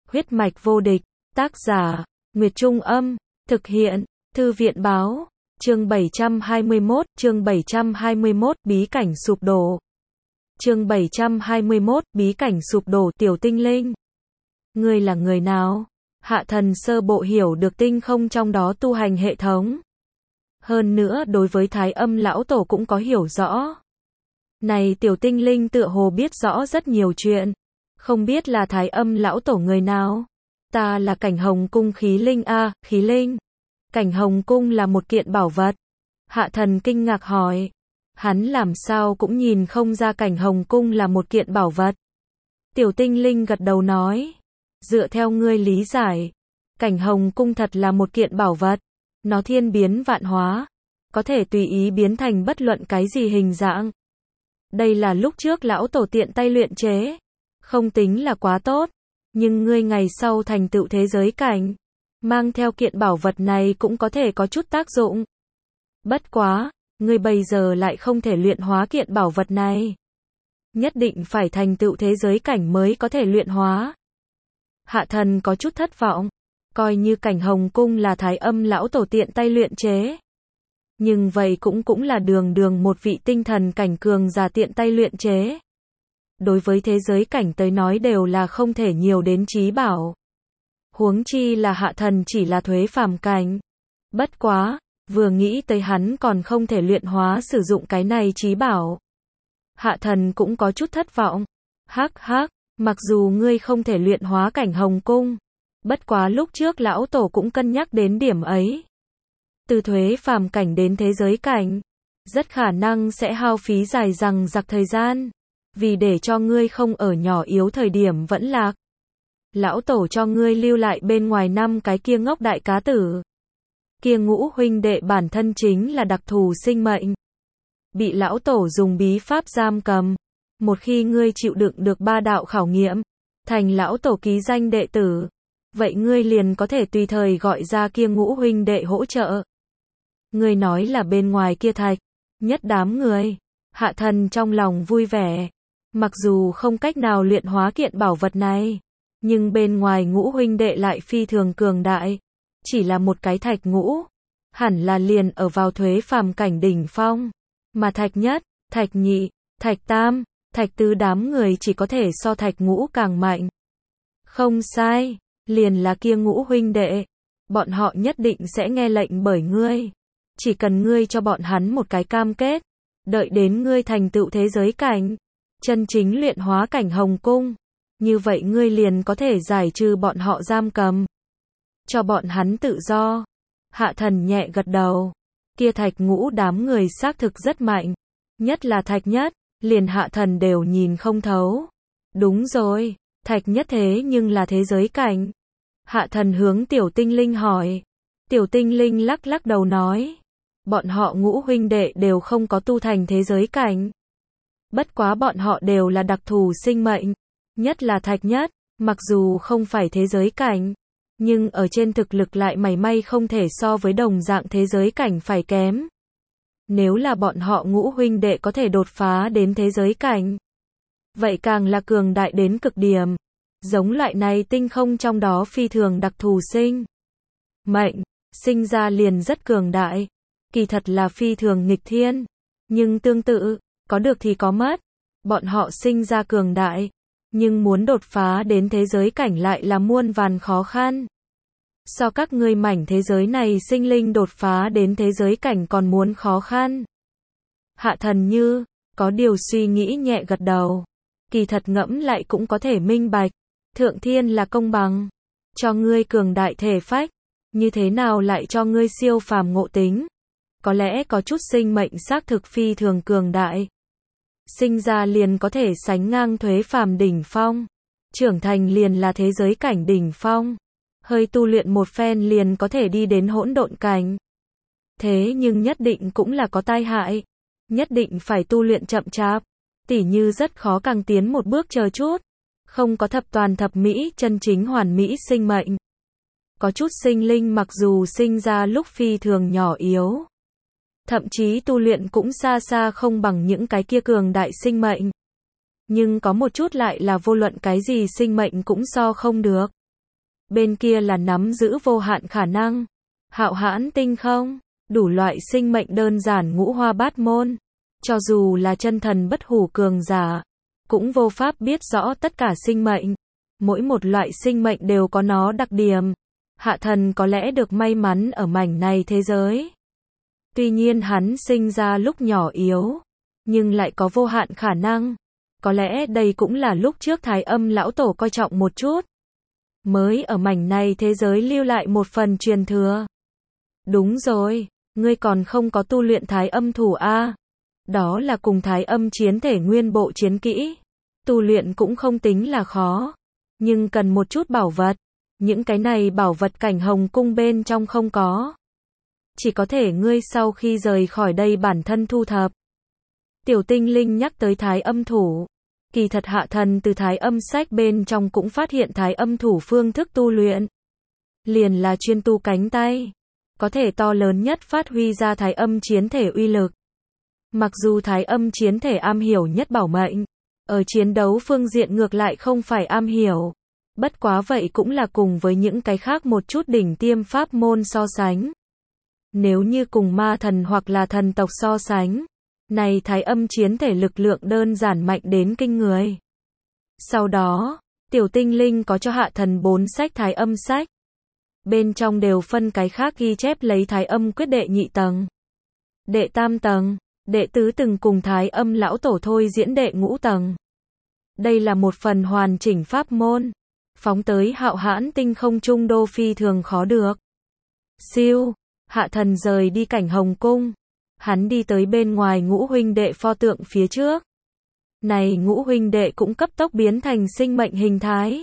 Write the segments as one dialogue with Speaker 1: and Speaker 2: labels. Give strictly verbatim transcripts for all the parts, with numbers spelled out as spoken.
Speaker 1: Huyết mạch vô địch, tác giả, Nguyệt Trung Âm, thực hiện, Thư viện Báo, chương bảy trăm hai mươi mốt, chương bảy trăm hai mươi mốt, bí cảnh sụp đổ. Chương bảy trăm hai mươi mốt, bí cảnh sụp đổ. Tiểu tinh linh, ngươi là người nào? Hạ thần sơ bộ hiểu được tinh không trong đó tu hành hệ thống. Hơn nữa đối với Thái Âm lão tổ cũng có hiểu rõ. Này tiểu tinh linh tựa hồ biết rõ rất nhiều chuyện. Không biết là Thái Âm lão tổ người nào? Ta là Cảnh Hồng Cung khí linh a, khí linh. Cảnh Hồng Cung là một kiện bảo vật. Hạ thần kinh ngạc hỏi. Hắn làm sao cũng nhìn không ra Cảnh Hồng Cung là một kiện bảo vật. Tiểu tinh linh gật đầu nói. Dựa theo ngươi lý giải, Cảnh Hồng Cung thật là một kiện bảo vật. Nó thiên biến vạn hóa, có thể tùy ý biến thành bất luận cái gì hình dạng. Đây là lúc trước lão tổ tiện tay luyện chế. Không tính là quá tốt, nhưng ngươi ngày sau thành tựu thế giới cảnh, mang theo kiện bảo vật này cũng có thể có chút tác dụng. Bất quá, ngươi bây giờ lại không thể luyện hóa kiện bảo vật này. Nhất định phải thành tựu thế giới cảnh mới có thể luyện hóa. Hạ thần có chút thất vọng, coi như Cảnh Hồng Cung là Thái Âm lão tổ tiện tay luyện chế. Nhưng vậy cũng cũng là đường đường một vị tinh thần cảnh cường giả tiện tay luyện chế. Đối với thế giới cảnh tới nói đều là không thể nhiều đến chí bảo. Huống chi là hạ thần chỉ là thuế phàm cảnh. Bất quá, vừa nghĩ tới hắn còn không thể luyện hóa sử dụng cái này chí bảo. Hạ thần cũng có chút thất vọng. Hắc hắc, mặc dù ngươi không thể luyện hóa Cảnh Hồng Cung. Bất quá lúc trước lão tổ cũng cân nhắc đến điểm ấy. Từ thuế phàm cảnh đến thế giới cảnh, rất khả năng sẽ hao phí dài dằng dặc thời gian. Vì để cho ngươi không ở nhỏ yếu thời điểm vẫn lạc. Lão tổ cho ngươi lưu lại bên ngoài năm cái kia ngốc đại cá tử. Kia ngũ huynh đệ bản thân chính là đặc thù sinh mệnh. Bị lão tổ dùng bí pháp giam cầm. Một khi ngươi chịu đựng được ba đạo khảo nghiệm, thành lão tổ ký danh đệ tử, vậy ngươi liền có thể tùy thời gọi ra kia ngũ huynh đệ hỗ trợ. Ngươi nói là bên ngoài kia thạch, nhất đám người. Hạ thần trong lòng vui vẻ. Mặc dù không cách nào luyện hóa kiện bảo vật này, nhưng bên ngoài ngũ huynh đệ lại phi thường cường đại. Chỉ là một cái thạch ngũ, hẳn là liền ở vào thuế phàm cảnh đỉnh phong. Mà thạch nhất, thạch nhị, thạch tam, thạch tứ đám người chỉ có thể so thạch ngũ càng mạnh. Không sai, liền là kia ngũ huynh đệ. Bọn họ nhất định sẽ nghe lệnh bởi ngươi. Chỉ cần ngươi cho bọn hắn một cái cam kết, đợi đến ngươi thành tựu thế giới cảnh, chân chính luyện hóa Cảnh Hồng Cung, như vậy ngươi liền có thể giải trừ bọn họ giam cầm, cho bọn hắn tự do. Hạ thần nhẹ gật đầu. Kia thạch ngũ đám người xác thực rất mạnh, nhất là thạch nhất, liền hạ thần đều nhìn không thấu. Đúng rồi, thạch nhất thế nhưng là thế giới cảnh. Hạ thần hướng tiểu tinh linh hỏi. Tiểu tinh linh lắc lắc đầu nói, bọn họ ngũ huynh đệ đều không có tu thành thế giới cảnh. Bất quá bọn họ đều là đặc thù sinh mệnh, nhất là thạch nhất, mặc dù không phải thế giới cảnh, nhưng ở trên thực lực lại mảy may không thể so với đồng dạng thế giới cảnh phải kém. Nếu là bọn họ ngũ huynh đệ có thể đột phá đến thế giới cảnh, vậy càng là cường đại đến cực điểm. Giống loại này tinh không trong đó phi thường đặc thù sinh mệnh, sinh ra liền rất cường đại, kỳ thật là phi thường nghịch thiên, nhưng tương tự, có được thì có mất. Bọn họ sinh ra cường đại, nhưng muốn đột phá đến thế giới cảnh lại là muôn vàn khó khăn. So các ngươi mảnh thế giới này sinh linh đột phá đến thế giới cảnh còn muốn khó khăn. Hạ thần như có điều suy nghĩ nhẹ gật đầu. Kỳ thật ngẫm lại cũng có thể minh bạch. Thượng thiên là công bằng, cho ngươi cường đại thể phách, như thế nào lại cho ngươi siêu phàm ngộ tính. Có lẽ có chút sinh mệnh xác thực phi thường cường đại, sinh ra liền có thể sánh ngang thuế phàm đỉnh phong, trưởng thành liền là thế giới cảnh đỉnh phong, hơi tu luyện một phen liền có thể đi đến hỗn độn cảnh. Thế nhưng nhất định cũng là có tai hại, nhất định phải tu luyện chậm chạp, tỉ như rất khó càng tiến một bước chờ chút, không có thập toàn thập mỹ chân chính hoàn mỹ sinh mệnh. Có chút sinh linh mặc dù sinh ra lúc phi thường nhỏ yếu, thậm chí tu luyện cũng xa xa không bằng những cái kia cường đại sinh mệnh. Nhưng có một chút lại là vô luận cái gì sinh mệnh cũng so không được. bên kia là nắm giữ vô hạn khả năng. Hạo hãn tinh không, đủ loại sinh mệnh đơn giản ngũ hoa bát môn. Cho dù là chân thần bất hủ cường giả, cũng vô pháp biết rõ tất cả sinh mệnh. Mỗi một loại sinh mệnh đều có nó đặc điểm. Hạ thần có lẽ được may mắn ở mảnh này thế giới. Tuy nhiên hắn sinh ra lúc nhỏ yếu, nhưng lại có vô hạn khả năng. Có lẽ đây cũng là lúc trước Thái Âm lão tổ coi trọng một chút. Mới ở mảnh này thế giới lưu lại một phần truyền thừa. Đúng rồi, ngươi còn không có tu luyện Thái Âm thủ a. Đó là cùng Thái Âm chiến thể nguyên bộ chiến kỹ. Tu luyện cũng không tính là khó, nhưng cần một chút bảo vật. Những cái này bảo vật cảnh hồng cung bên trong không có. Chỉ có thể ngươi sau khi rời khỏi đây bản thân thu thập. Tiểu tinh linh nhắc tới Thái Âm thủ. Kỳ thật hạ thần từ Thái Âm sách bên trong cũng phát hiện Thái Âm thủ phương thức tu luyện. Liền là chuyên tu cánh tay. Có thể to lớn nhất phát huy ra Thái Âm chiến thể uy lực. Mặc dù Thái Âm chiến thể am hiểu nhất bảo mệnh, ở chiến đấu phương diện ngược lại không phải am hiểu. Bất quá vậy cũng là cùng với những cái khác một chút đỉnh tiêm pháp môn so sánh. Nếu như cùng ma thần hoặc là thần tộc so sánh, này Thái Âm chiến thể lực lượng đơn giản mạnh đến kinh người. Sau đó, tiểu tinh linh có cho hạ thần bốn sách Thái Âm sách. Bên trong đều phân cái khác ghi chép lấy Thái Âm quyết đệ nhị tầng, đệ tam tầng, đệ tứ từng cùng Thái Âm lão tổ thôi diễn đệ ngũ tầng. Đây là một phần hoàn chỉnh pháp môn. Phóng tới hạo hãn tinh không trung đô phi thường khó được. Siêu, hạ thần rời đi cảnh hồng cung. Hắn đi tới bên ngoài ngũ huynh đệ pho tượng phía trước. Này ngũ huynh đệ cũng cấp tốc biến thành sinh mệnh hình thái.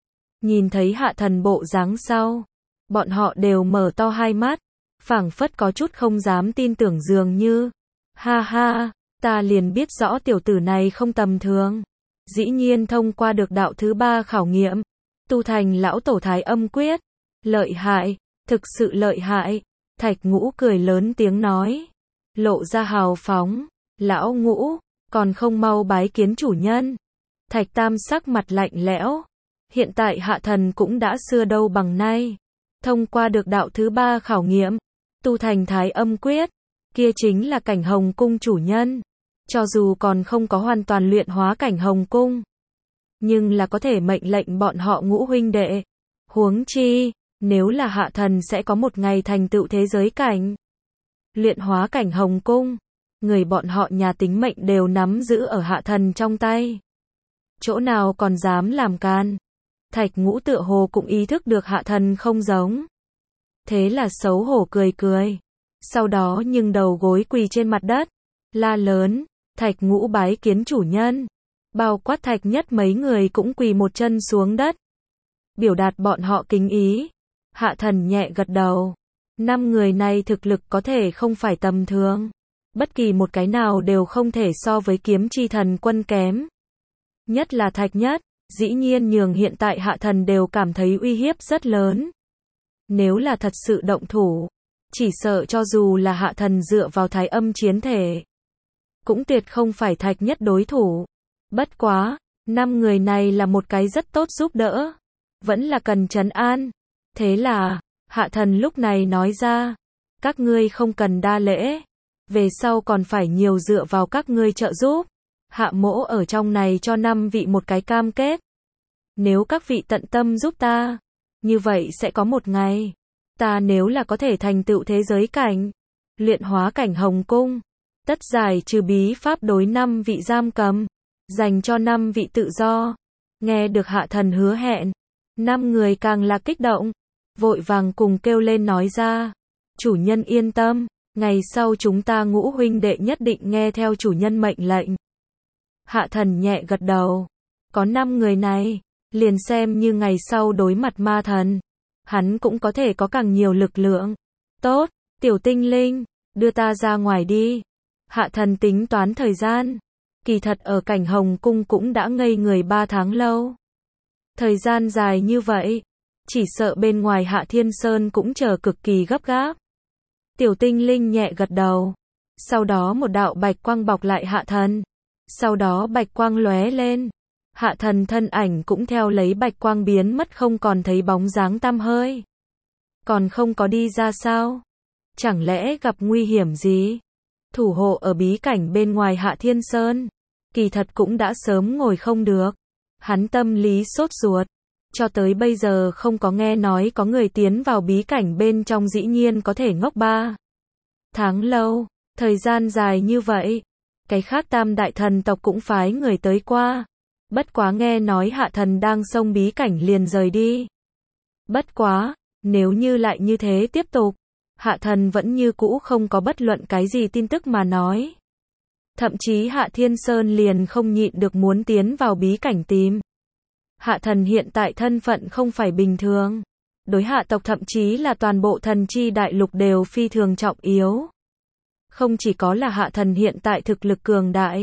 Speaker 1: Nhìn thấy hạ thần bộ dáng sau, bọn họ đều mở to hai mắt, phảng phất có chút không dám tin tưởng dường như. Ha ha, ta liền biết rõ tiểu tử này không tầm thường. Dĩ nhiên thông qua được đạo thứ ba khảo nghiệm, tu thành lão tổ Thái Âm quyết. Lợi hại, thực sự lợi hại. Thạch Ngũ cười lớn tiếng nói, lộ ra hào phóng. Lão Ngũ, còn không mau bái kiến chủ nhân. Thạch Tam sắc mặt lạnh lẽo. Hiện tại hạ thần cũng đã xưa đâu bằng nay. Thông qua được đạo thứ ba khảo nghiệm, tu thành Thái Âm quyết, kia chính là cảnh hồng cung chủ nhân. Cho dù còn không có hoàn toàn luyện hóa cảnh hồng cung, nhưng là có thể mệnh lệnh bọn họ ngũ huynh đệ. Huống chi, nếu là hạ thần sẽ có một ngày thành tựu thế giới cảnh, luyện hóa cảnh hồng cung, người bọn họ nhà tính mệnh đều nắm giữ ở hạ thần trong tay. Chỗ nào còn dám làm can. Thạch Ngũ tựa hồ cũng ý thức được hạ thần không giống. Thế là xấu hổ cười cười. Sau đó nhưng đầu gối quỳ trên mặt đất, la lớn, Thạch Ngũ bái kiến chủ nhân. Bao quát Thạch Nhất mấy người cũng quỳ một chân xuống đất, biểu đạt bọn họ kính ý. Hạ thần nhẹ gật đầu. Năm người này thực lực có thể không phải tầm thường. Bất kỳ một cái nào đều không thể so với kiếm chi thần quân kém. Nhất là Thạch Nhất, dĩ nhiên nhường hiện tại hạ thần đều cảm thấy uy hiếp rất lớn. Nếu là thật sự động thủ, chỉ sợ cho dù là hạ thần dựa vào Thái Âm chiến thể, cũng tuyệt không phải Thạch Nhất đối thủ. Bất quá, năm người này là một cái rất tốt giúp đỡ, vẫn là cần trấn an. Thế là, hạ thần lúc này nói ra, các ngươi không cần đa lễ, về sau còn phải nhiều dựa vào các ngươi trợ giúp. Hạ mỗ ở trong này cho năm vị một cái cam kết. Nếu các vị tận tâm giúp ta, như vậy sẽ có một ngày, ta nếu là có thể thành tựu thế giới cảnh, luyện hóa cảnh hồng cung, tất giải trừ bí pháp đối năm vị giam cầm, dành cho năm vị tự do. Nghe được hạ thần hứa hẹn, năm người càng là kích động, vội vàng cùng kêu lên nói ra, chủ nhân yên tâm, ngày sau chúng ta ngũ huynh đệ nhất định nghe theo chủ nhân mệnh lệnh. Hạ thần nhẹ gật đầu. Có năm người này, liền xem như ngày sau đối mặt ma thần, hắn cũng có thể có càng nhiều lực lượng. Tốt, tiểu tinh linh, đưa ta ra ngoài đi. Hạ thần tính toán thời gian. Kỳ thật ở cảnh hồng cung cũng đã ngây người ba tháng lâu. Thời gian dài như vậy, chỉ sợ bên ngoài Hạ Thiên Sơn cũng chờ cực kỳ gấp gáp. Tiểu tinh linh nhẹ gật đầu. Sau đó một đạo bạch quang bọc lại hạ thần. Sau đó bạch quang lóe lên. Hạ thần thân ảnh cũng theo lấy bạch quang biến mất không còn thấy bóng dáng tăm hơi. Còn không có đi ra sao? Chẳng lẽ gặp nguy hiểm gì? Thủ hộ ở bí cảnh bên ngoài Hạ Thiên Sơn. Kỳ thật cũng đã sớm ngồi không được. Hắn tâm lý sốt ruột. Cho tới bây giờ không có nghe nói có người tiến vào bí cảnh bên trong dĩ nhiên có thể ngốc ba tháng lâu. Thời gian dài như vậy. Cái khác tam đại thần tộc cũng phái người tới qua. Bất quá nghe nói Hạ thần đang xông bí cảnh liền rời đi. Bất quá, nếu như lại như thế tiếp tục, Hạ thần vẫn như cũ không có bất luận cái gì tin tức mà nói. Thậm chí Hạ Thiên Sơn liền không nhịn được muốn tiến vào bí cảnh tìm. Hạ thần hiện tại thân phận không phải bình thường. Đối hạ tộc thậm chí là toàn bộ thần chi đại lục đều phi thường trọng yếu. Không chỉ có là hạ thần hiện tại thực lực cường đại.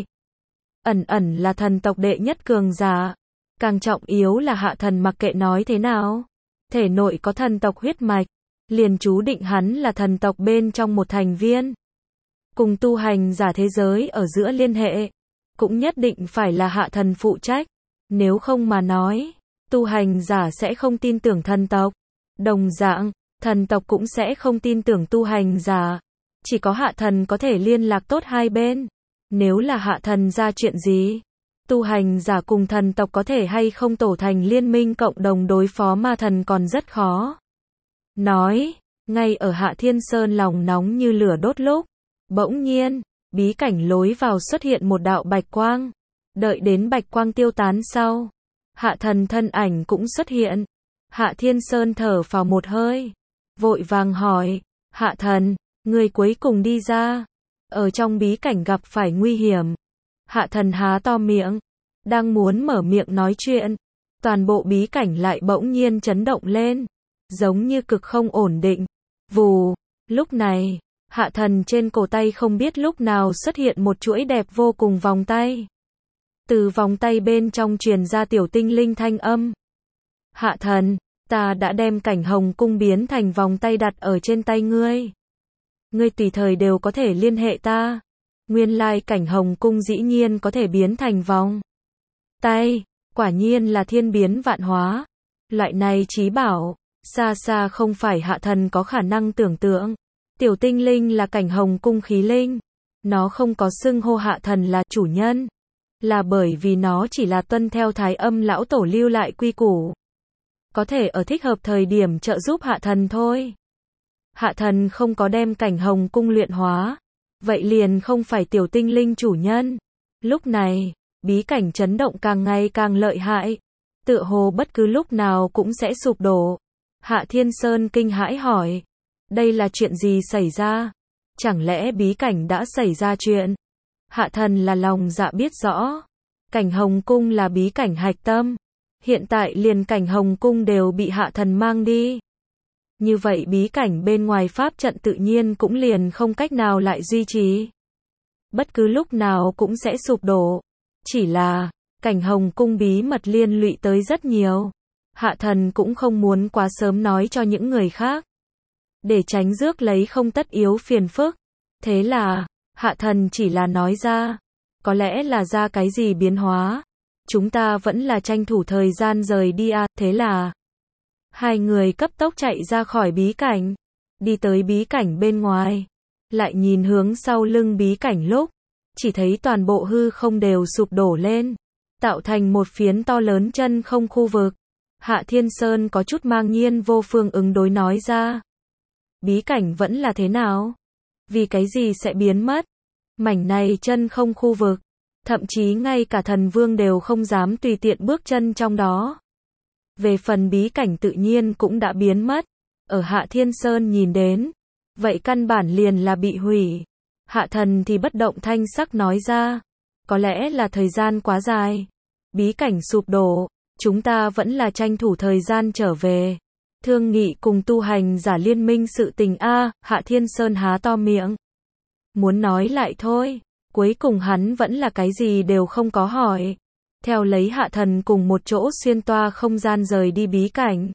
Speaker 1: Ẩn ẩn là thần tộc đệ nhất cường giả. Càng trọng yếu là hạ thần mặc kệ nói thế nào. Thể nội có thần tộc huyết mạch. Liền chú định hắn là thần tộc bên trong một thành viên. Cùng tu hành giả thế giới ở giữa liên hệ. Cũng nhất định phải là hạ thần phụ trách. Nếu không mà nói, tu hành giả sẽ không tin tưởng thần tộc. Đồng dạng, thần tộc cũng sẽ không tin tưởng tu hành giả. Chỉ có hạ thần có thể liên lạc tốt hai bên. Nếu là hạ thần ra chuyện gì, tu hành giả cùng thần tộc có thể hay không tổ thành liên minh cộng đồng đối phó ma thần còn rất khó. Nói, ngay ở Hạ Thiên Sơn lòng nóng như lửa đốt lúc, bỗng nhiên, bí cảnh lối vào xuất hiện một đạo bạch quang. Đợi đến bạch quang tiêu tán sau, hạ thần thân ảnh cũng xuất hiện. Hạ Thiên Sơn thở phào một hơi, vội vàng hỏi, hạ thần, người cuối cùng đi ra, ở trong bí cảnh gặp phải nguy hiểm. Hạ thần há to miệng, đang muốn mở miệng nói chuyện, toàn bộ bí cảnh lại bỗng nhiên chấn động lên, giống như cực không ổn định. Vù, lúc này, hạ thần trên cổ tay không biết lúc nào xuất hiện một chuỗi đẹp vô cùng vòng tay. Từ vòng tay bên trong truyền ra tiểu tinh linh thanh âm. Hạ thần, ta đã đem cảnh hồng cung biến thành vòng tay đặt ở trên tay ngươi. Ngươi tùy thời đều có thể liên hệ ta. Nguyên lai cảnh hồng cung dĩ nhiên có thể biến thành vòng tay, quả nhiên là thiên biến vạn hóa. Loại này trí bảo, xa xa không phải hạ thần có khả năng tưởng tượng. Tiểu tinh linh là cảnh hồng cung khí linh. Nó không có xưng hô hạ thần là chủ nhân. Là bởi vì nó chỉ là tuân theo thái âm lão tổ lưu lại quy củ. Có thể ở thích hợp thời điểm trợ giúp hạ thần thôi. Hạ thần không có đem cảnh hồng cung luyện hóa. Vậy liền không phải tiểu tinh linh chủ nhân. Lúc này, bí cảnh chấn động càng ngày càng lợi hại. Tựa hồ bất cứ lúc nào cũng sẽ sụp đổ. Hạ Thiên Sơn kinh hãi hỏi. Đây là chuyện gì xảy ra? Chẳng lẽ bí cảnh đã xảy ra chuyện? Hạ thần là lòng dạ biết rõ. Cảnh hồng cung là bí cảnh hạch tâm. Hiện tại liền cảnh hồng cung đều bị hạ thần mang đi. Như vậy bí cảnh bên ngoài pháp trận tự nhiên cũng liền không cách nào lại duy trì. Bất cứ lúc nào cũng sẽ sụp đổ. Chỉ là, cảnh hồng cung bí mật liên lụy tới rất nhiều. Hạ thần cũng không muốn quá sớm nói cho những người khác. Để tránh rước lấy không tất yếu phiền phức. Thế là, hạ thần chỉ là nói ra. Có lẽ là ra cái gì biến hóa. Chúng ta vẫn là tranh thủ thời gian rời đi à. Thế là, hai người cấp tốc chạy ra khỏi bí cảnh. Đi tới bí cảnh bên ngoài. Lại nhìn hướng sau lưng bí cảnh lúc. Chỉ thấy toàn bộ hư không đều sụp đổ lên. Tạo thành một phiến to lớn chân không khu vực. Hạ Thiên Sơn có chút mang nhiên vô phương ứng đối nói ra. Bí cảnh vẫn là thế nào? Vì cái gì sẽ biến mất? Mảnh này chân không khu vực. Thậm chí ngay cả thần vương đều không dám tùy tiện bước chân trong đó. Về phần bí cảnh tự nhiên cũng đã biến mất. Ở Hạ Thiên Sơn nhìn đến. Vậy căn bản liền là bị hủy. Hạ thần thì bất động thanh sắc nói ra. Có lẽ là thời gian quá dài. Bí cảnh sụp đổ. Chúng ta vẫn là tranh thủ thời gian trở về. Thương nghị cùng tu hành giả liên minh sự tình a. Hạ Thiên Sơn há to miệng. Muốn nói lại thôi. Cuối cùng hắn vẫn là cái gì đều không có hỏi. Theo lấy hạ thần cùng một chỗ xuyên toa không gian rời đi bí cảnh.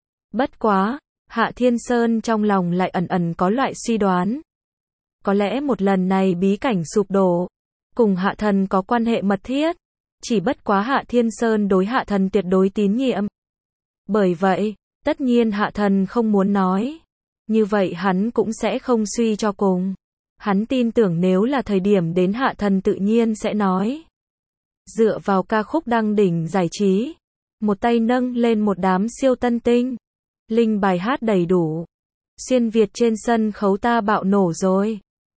Speaker 1: Bất quá, Hạ Thiên Sơn trong lòng lại ẩn ẩn có loại suy đoán. Có lẽ một lần này bí cảnh sụp đổ. Cùng hạ thần có quan hệ mật thiết. Chỉ bất quá Hạ Thiên Sơn đối Hạ Thần tuyệt đối tín nhiệm. Bởi vậy, tất nhiên Hạ Thần không muốn nói. Như vậy hắn cũng sẽ không suy cho cùng. Hắn tin tưởng nếu là thời điểm đến Hạ Thần tự nhiên sẽ nói. Dựa vào ca khúc đăng đỉnh giải trí. Một tay nâng lên một đám siêu tân tinh. Linh bài hát đầy đủ. Xuyên Việt trên sân khấu ta bạo nổ rồi.